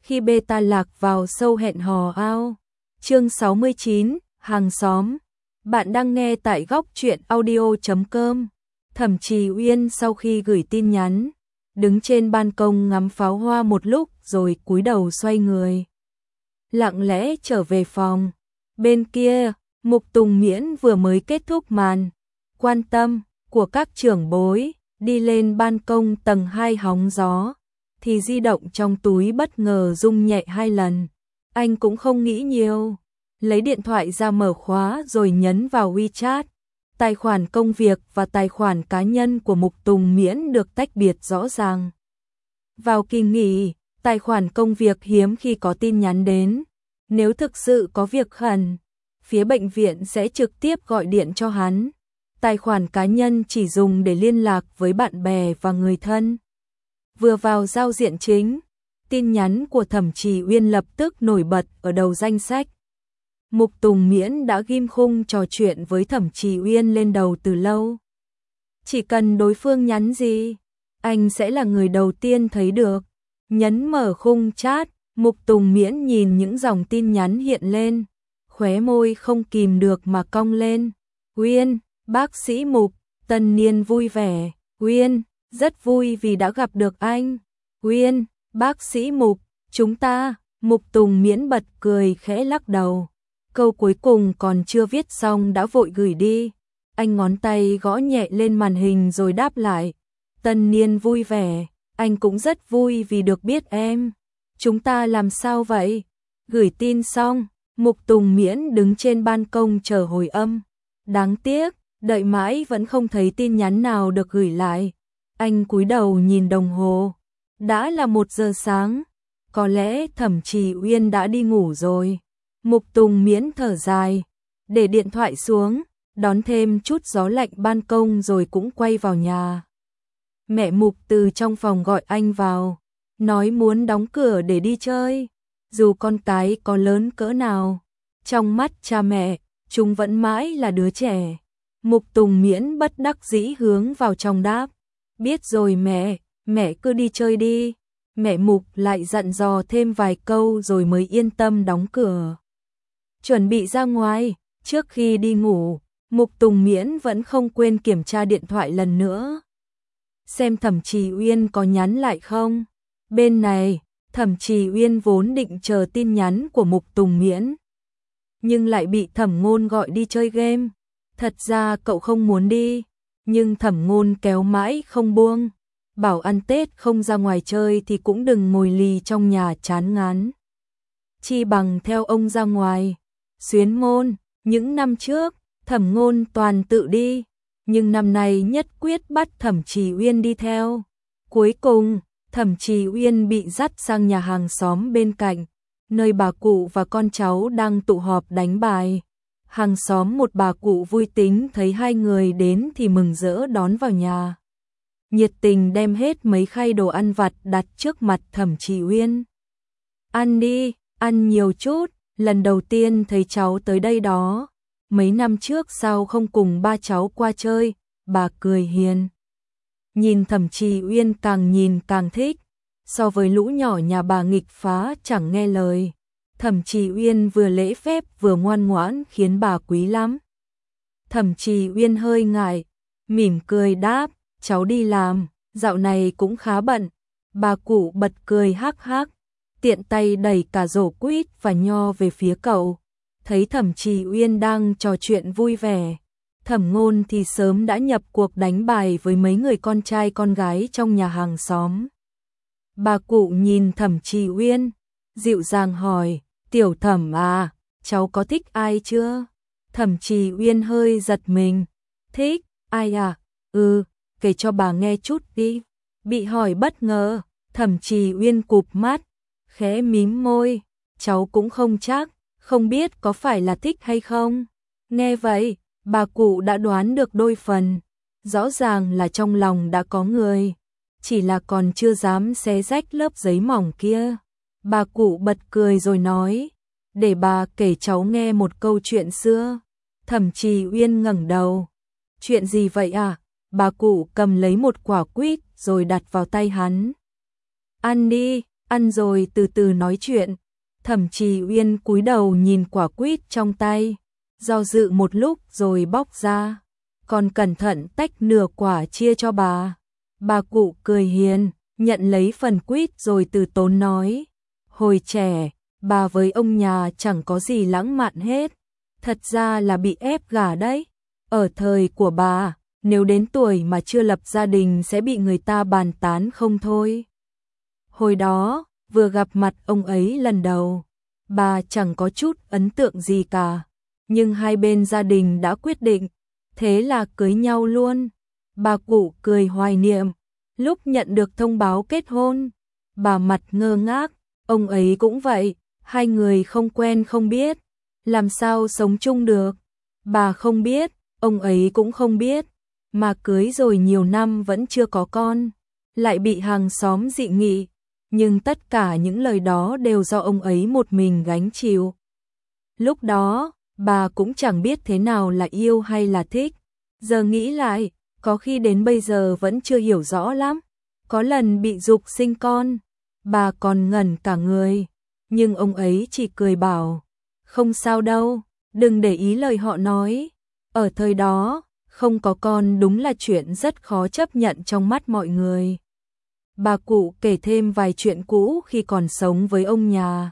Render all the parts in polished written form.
khi beta lạc vào sâu hẹn hò ao. Chương 69, hàng xóm. Bạn đang nghe tại góc truyện audio.com. Thẩm Trì Uyên sau khi gửi tin nhắn, đứng trên ban công ngắm pháo hoa một lúc rồi cúi đầu xoay người, lặng lẽ trở về phòng. Bên kia, Mục Tùng Miễn vừa mới kết thúc màn quan tâm của các trưởng bối, đi lên ban công tầng 2 hóng gió, thì di động trong túi bất ngờ rung nhẹ 2 lần. Anh cũng không nghĩ nhiều, lấy điện thoại ra mở khóa rồi nhấn vào WeChat. Tài khoản công việc và tài khoản cá nhân của Mục Tùng Miễn được tách biệt rõ ràng. Vào kỳ nghỉ, tài khoản công việc hiếm khi có tin nhắn đến. Nếu thực sự có việc khẩn, phía bệnh viện sẽ trực tiếp gọi điện cho hắn. Tài khoản cá nhân chỉ dùng để liên lạc với bạn bè và người thân. Vừa vào giao diện chính, tin nhắn của Thẩm Trì Uyên lập tức nổi bật ở đầu danh sách. Mục Tùng Miễn đã ghim khung trò chuyện với Thẩm Trì Uyên lên đầu từ lâu. Chỉ cần đối phương nhắn gì, anh sẽ là người đầu tiên thấy được. Nhấn mở khung chat, Mục Tùng Miễn nhìn những dòng tin nhắn hiện lên, khóe môi không kìm được mà cong lên. Uyên, bác sĩ Mục, tân niên vui vẻ. Uyên, rất vui vì đã gặp được anh. Uyên, bác sĩ Mục, chúng ta. Mục Tùng Miễn bật cười khẽ lắc đầu. Câu cuối cùng còn chưa viết xong đã vội gửi đi. Anh ngón tay gõ nhẹ lên màn hình rồi đáp lại. Tân niên vui vẻ, anh cũng rất vui vì được biết em. Chúng ta làm sao vậy? Gửi tin xong, Mục Tùng Miễn đứng trên ban công chờ hồi âm. Đáng tiếc, đợi mãi vẫn không thấy tin nhắn nào được gửi lại. Anh cúi đầu nhìn đồng hồ. Đã là 1 giờ sáng. Có lẽ Thẩm Trì Uyên đã đi ngủ rồi. Mục Tùng Miễn thở dài, để điện thoại xuống, đón thêm chút gió lạnh ban công rồi cũng quay vào nhà. Mẹ Mục từ trong phòng gọi anh vào, nói muốn đóng cửa để đi chơi. Dù con cái có lớn cỡ nào, trong mắt cha mẹ, chúng vẫn mãi là đứa trẻ. Mục Tùng Miễn bất đắc dĩ hướng vào trong đáp. Biết rồi mẹ cứ đi chơi đi. Mẹ Mục lại dặn dò thêm vài câu rồi mới yên tâm đóng cửa. Chuẩn bị ra ngoài, trước khi đi ngủ, Mục Tùng Miễn vẫn không quên kiểm tra điện thoại lần nữa. Xem Thẩm Trì Uyên có nhắn lại không. Bên này, Thẩm Trì Uyên vốn định chờ tin nhắn của Mục Tùng Miễn, nhưng lại bị Thẩm Ngôn gọi đi chơi game. Thật ra cậu không muốn đi, nhưng Thẩm Ngôn kéo mãi không buông. Bảo ăn Tết không ra ngoài chơi thì cũng đừng ngồi lì trong nhà chán ngán. Chi bằng theo ông ra ngoài. Xuyến môn, những năm trước, Thẩm Ngôn toàn tự đi, nhưng năm nay nhất quyết bắt Thẩm Trì Uyên đi theo. Cuối cùng, Thẩm Trì Uyên bị dắt sang nhà hàng xóm bên cạnh, nơi bà cụ và con cháu đang tụ họp đánh bài. Hàng xóm một bà cụ vui tính thấy hai người đến thì mừng rỡ đón vào nhà. Nhiệt tình đem hết mấy khay đồ ăn vặt đặt trước mặt Thẩm Trì Uyên. Ăn đi, ăn nhiều chút, lần đầu tiên thấy cháu tới đây đó. Mấy năm trước sao không cùng ba cháu qua chơi, bà cười hiền. Nhìn Thẩm Trì Uyên càng nhìn càng thích, so với lũ nhỏ nhà bà nghịch phá chẳng nghe lời. Thẩm Trì Uyên vừa lễ phép vừa ngoan ngoãn khiến bà quý lắm. Thẩm Trì Uyên hơi ngại, mỉm cười đáp, cháu đi làm, dạo này cũng khá bận. Bà cụ bật cười hắc hắc, tiện tay đẩy cả rổ quýt và nho về phía cậu. Thấy Thẩm Trì Uyên đang trò chuyện vui vẻ, Thẩm Ngôn thì sớm đã nhập cuộc đánh bài với mấy người con trai con gái trong nhà hàng xóm. Bà cụ nhìn Thẩm Trì Uyên, dịu dàng hỏi, Tiểu Thẩm à, cháu có thích ai chưa? Thẩm Trì Uyên hơi giật mình, thích, ai à? Kể cho bà nghe chút đi. Bị hỏi bất ngờ, Thẩm Trì Uyên cụp mắt, khẽ mím môi, cháu cũng không chắc, không biết có phải là thích hay không. Nghe vậy, bà cụ đã đoán được đôi phần, rõ ràng là trong lòng đã có người, chỉ là còn chưa dám xé rách lớp giấy mỏng kia. Bà cụ bật cười rồi nói, để bà kể cháu nghe một câu chuyện xưa. Thẩm Trì Uyên ngẩng đầu, chuyện gì vậy à? Bà cụ cầm lấy một quả quýt rồi đặt vào tay hắn. Ăn đi, ăn rồi từ từ nói chuyện. Thẩm Trì Uyên cúi đầu nhìn quả quýt trong tay, do dự một lúc rồi bóc ra, còn cẩn thận tách nửa quả chia cho bà. Bà cụ cười hiền, nhận lấy phần quýt rồi từ tốn nói, hồi trẻ, bà với ông nhà chẳng có gì lãng mạn hết, thật ra là bị ép gả đấy. Ở thời của bà, nếu đến tuổi mà chưa lập gia đình sẽ bị người ta bàn tán không thôi. Hồi đó, vừa gặp mặt ông ấy lần đầu, bà chẳng có chút ấn tượng gì cả, nhưng hai bên gia đình đã quyết định, thế là cưới nhau luôn. Bà cụ cười hoài niệm, lúc nhận được thông báo kết hôn, bà mặt ngơ ngác, ông ấy cũng vậy, hai người không quen không biết, làm sao sống chung được. Bà không biết, ông ấy cũng không biết, mà cưới rồi nhiều năm vẫn chưa có con, lại bị hàng xóm dị nghị, nhưng tất cả những lời đó đều do ông ấy một mình gánh chịu. Lúc đó, bà cũng chẳng biết thế nào là yêu hay là thích, giờ nghĩ lại, có khi đến bây giờ vẫn chưa hiểu rõ lắm. Có lần bị giục sinh con, bà còn ngẩn cả người, nhưng ông ấy chỉ cười bảo, không sao đâu, đừng để ý lời họ nói. Ở thời đó, không có con đúng là chuyện rất khó chấp nhận trong mắt mọi người. Bà cụ kể thêm vài chuyện cũ khi còn sống với ông nhà.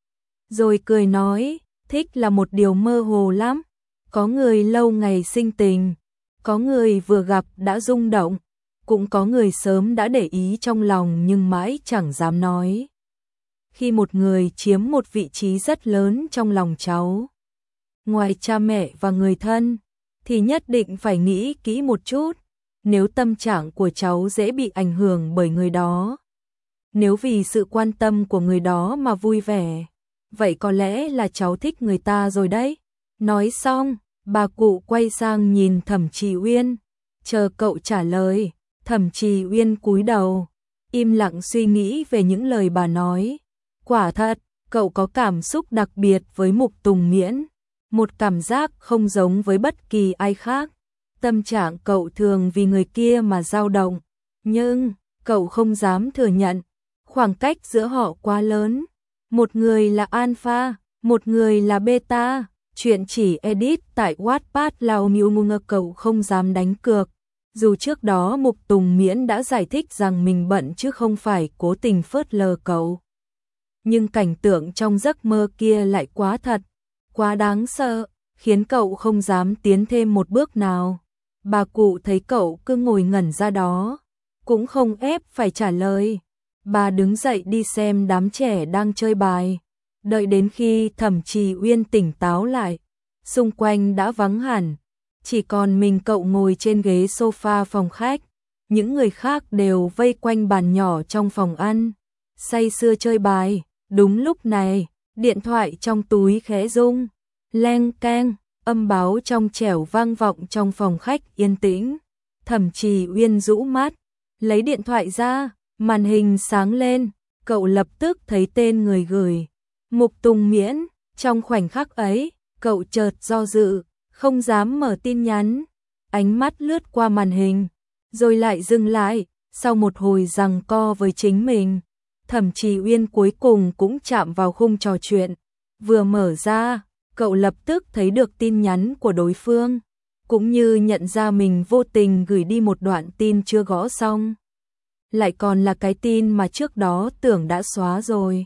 Rồi cười nói, thích là một điều mơ hồ lắm. Có người lâu ngày sinh tình, có người vừa gặp đã rung động, cũng có người sớm đã để ý trong lòng nhưng mãi chẳng dám nói. Khi một người chiếm một vị trí rất lớn trong lòng cháu, ngoài cha mẹ và người thân, thì nhất định phải nghĩ kỹ một chút, nếu tâm trạng của cháu dễ bị ảnh hưởng bởi người đó. Nếu vì sự quan tâm của người đó mà vui vẻ, vậy có lẽ là cháu thích người ta rồi đấy. Nói xong, bà cụ quay sang nhìn Thẩm Trì Uyên, chờ cậu trả lời. Thẩm Trì Uyên cúi đầu, im lặng suy nghĩ về những lời bà nói. Quả thật, cậu có cảm xúc đặc biệt với Mục Tùng Miễn, một cảm giác không giống với bất kỳ ai khác. Tâm trạng cậu thường vì người kia mà dao động, nhưng cậu không dám thừa nhận, khoảng cách giữa họ quá lớn. Một người là alpha, một người là beta, chuyện chỉ edit tại Wattpad Lao Miu Ngơ, cậu không dám đánh cược. Dù trước đó Mục Tùng Miễn đã giải thích rằng mình bận chứ không phải cố tình phớt lờ cậu. Nhưng cảnh tượng trong giấc mơ kia lại quá thật, quá đáng sợ, khiến cậu không dám tiến thêm một bước nào. Bà cụ thấy cậu cứ ngồi ngẩn ra đó, cũng không ép phải trả lời. Bà đứng dậy đi xem đám trẻ đang chơi bài. Đợi đến khi Thẩm Trì Uyên tỉnh táo lại, xung quanh đã vắng hẳn, chỉ còn mình cậu ngồi trên ghế sofa phòng khách. Những người khác đều vây quanh bàn nhỏ trong phòng ăn, say sưa chơi bài. Đúng lúc này, điện thoại trong túi khẽ rung, leng keng, âm báo trong trẻo vang vọng trong phòng khách yên tĩnh. Thẩm Trì Uyên rũ mắt, lấy điện thoại ra, màn hình sáng lên, cậu lập tức thấy tên người gửi, Mục Tùng Miễn. Trong khoảnh khắc ấy, cậu chợt do dự, không dám mở tin nhắn, ánh mắt lướt qua màn hình, rồi lại dừng lại. Sau một hồi giằng co với chính mình, Thẩm Trì Uyên cuối cùng cũng chạm vào khung trò chuyện. Vừa mở ra, cậu lập tức thấy được tin nhắn của đối phương, cũng như nhận ra mình vô tình gửi đi một đoạn tin chưa gõ xong. Lại còn là cái tin mà trước đó tưởng đã xóa rồi.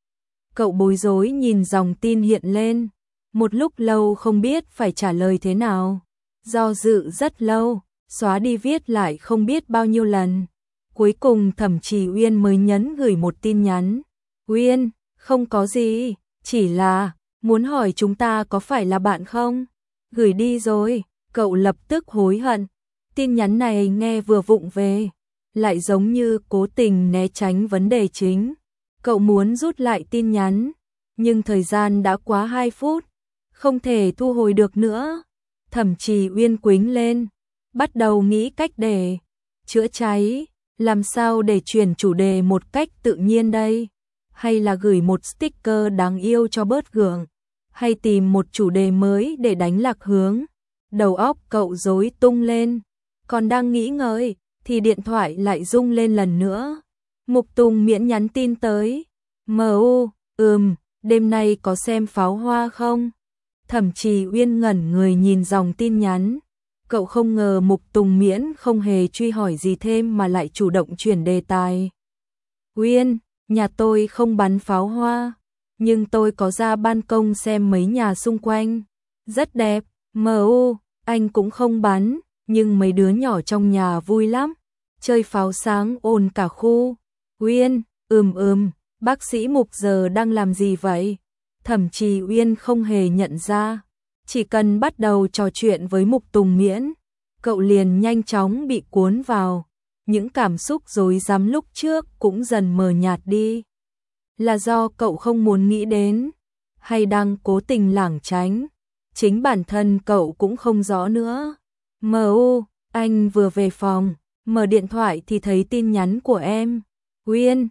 Cậu bối rối nhìn dòng tin hiện lên, một lúc lâu không biết phải trả lời thế nào. Do dự rất lâu, xóa đi viết lại không biết bao nhiêu lần. Cuối cùng Thẩm Trì Uyên mới nhấn gửi một tin nhắn. Uyên, không có gì, chỉ là muốn hỏi chúng ta có phải là bạn không? Gửi đi rồi, cậu lập tức hối hận. Tin nhắn này nghe vừa vụng về, lại giống như cố tình né tránh vấn đề chính. Cậu muốn rút lại tin nhắn, nhưng thời gian đã quá 2 phút, không thể thu hồi được nữa. Thẩm Trì Uyên quính lên, bắt đầu nghĩ cách để chữa cháy. Làm sao để chuyển chủ đề một cách tự nhiên đây? Hay là gửi một sticker đáng yêu cho bớt gượng? Hay tìm một chủ đề mới để đánh lạc hướng? Đầu óc cậu rối tung lên. Còn đang nghĩ ngợi, thì điện thoại lại rung lên lần nữa. Mục Tùng Miễn nhắn tin tới, MU, đêm nay có xem pháo hoa không? Thẩm Trì Uyên ngẩn người nhìn dòng tin nhắn. Cậu không ngờ Mục Tùng Miễn không hề truy hỏi gì thêm mà lại chủ động chuyển đề tài. Uyên, nhà tôi không bắn pháo hoa, nhưng tôi có ra ban công xem mấy nhà xung quanh. Rất đẹp. MU, anh cũng không bắn, nhưng mấy đứa nhỏ trong nhà vui lắm. Chơi pháo sáng ồn cả khu. Uyên, bác sĩ Mục giờ đang làm gì vậy? Thẩm Trì Uyên không hề nhận ra. Chỉ cần bắt đầu trò chuyện với Mục Tùng Miễn, cậu liền nhanh chóng bị cuốn vào. Những cảm xúc rối rắm lúc trước cũng dần mờ nhạt đi. Là do cậu không muốn nghĩ đến, hay đang cố tình lảng tránh? Chính bản thân cậu cũng không rõ nữa. MU, anh vừa về phòng, mở điện thoại thì thấy tin nhắn của em. Uyên,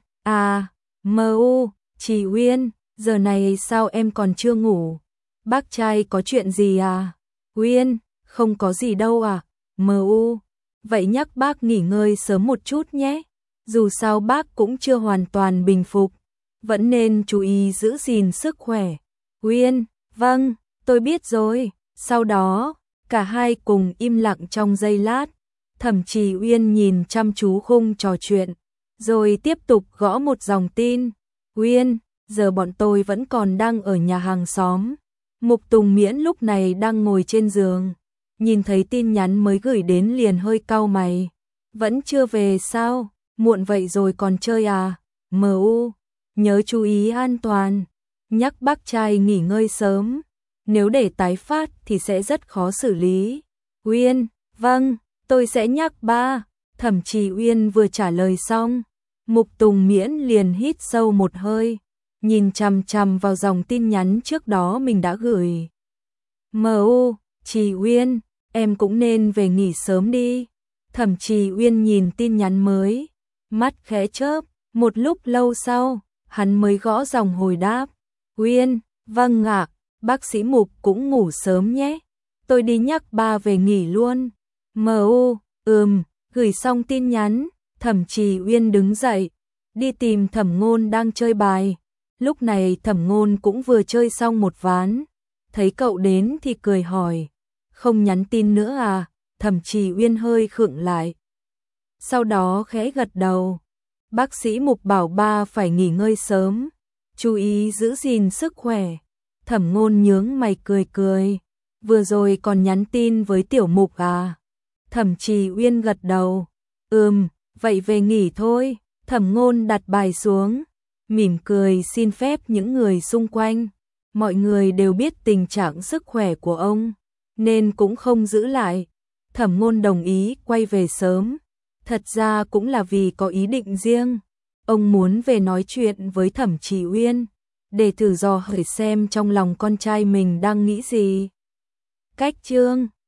MU, chị Uyên, giờ này sao em còn chưa ngủ? Bác trai có chuyện gì à? Uyên, không có gì đâu à? MU, vậy nhắc bác nghỉ ngơi sớm một chút nhé. Dù sao bác cũng chưa hoàn toàn bình phục, vẫn nên chú ý giữ gìn sức khỏe. Uyên, vâng, tôi biết rồi. Sau đó, cả hai cùng im lặng trong giây lát. Thẩm Trì Uyên nhìn chăm chú khung trò chuyện, rồi tiếp tục gõ một dòng tin. Uyên, giờ bọn tôi vẫn còn đang ở nhà hàng xóm. Mục Tùng Miễn lúc này đang ngồi trên giường, nhìn thấy tin nhắn mới gửi đến liền hơi cau mày. Vẫn chưa về sao? Muộn vậy rồi còn chơi à? MU, nhớ chú ý an toàn, nhắc bác trai nghỉ ngơi sớm, nếu để tái phát thì sẽ rất khó xử lý. Uyên, vâng, tôi sẽ nhắc ba. Thẩm Trì Uyên vừa trả lời xong, Mục Tùng Miễn liền hít sâu một hơi, nhìn chằm chằm vào dòng tin nhắn trước đó mình đã gửi. MU, Trì Uyên, em cũng nên về nghỉ sớm đi. Thẩm Trì Uyên nhìn tin nhắn mới, mắt khẽ chớp, một lúc lâu sau, hắn mới gõ dòng hồi đáp. Uyên, vâng ạ, bác sĩ Mục cũng ngủ sớm nhé. Tôi đi nhắc ba về nghỉ luôn. MU, gửi xong tin nhắn, Thẩm Trì Uyên đứng dậy, đi tìm Thẩm Ngôn đang chơi bài. Lúc này Thẩm Ngôn cũng vừa chơi xong một ván, thấy cậu đến thì cười hỏi, không nhắn tin nữa à? Thẩm Trì Uyên hơi khựng lại, sau đó khẽ gật đầu. Bác sĩ Mục bảo ba phải nghỉ ngơi sớm, chú ý giữ gìn sức khỏe. Thẩm Ngôn nhướng mày cười cười, vừa rồi còn nhắn tin với Tiểu Mục à? Thẩm Trì Uyên gật đầu, vậy về nghỉ thôi. Thẩm Ngôn đặt bài xuống, mỉm cười xin phép những người xung quanh. Mọi người đều biết tình trạng sức khỏe của ông, nên cũng không giữ lại. Thẩm Ngôn đồng ý quay về sớm, thật ra cũng là vì có ý định riêng. Ông muốn về nói chuyện với Thẩm Trì Uyên, để thử dò hỏi xem trong lòng con trai mình đang nghĩ gì. Cách chương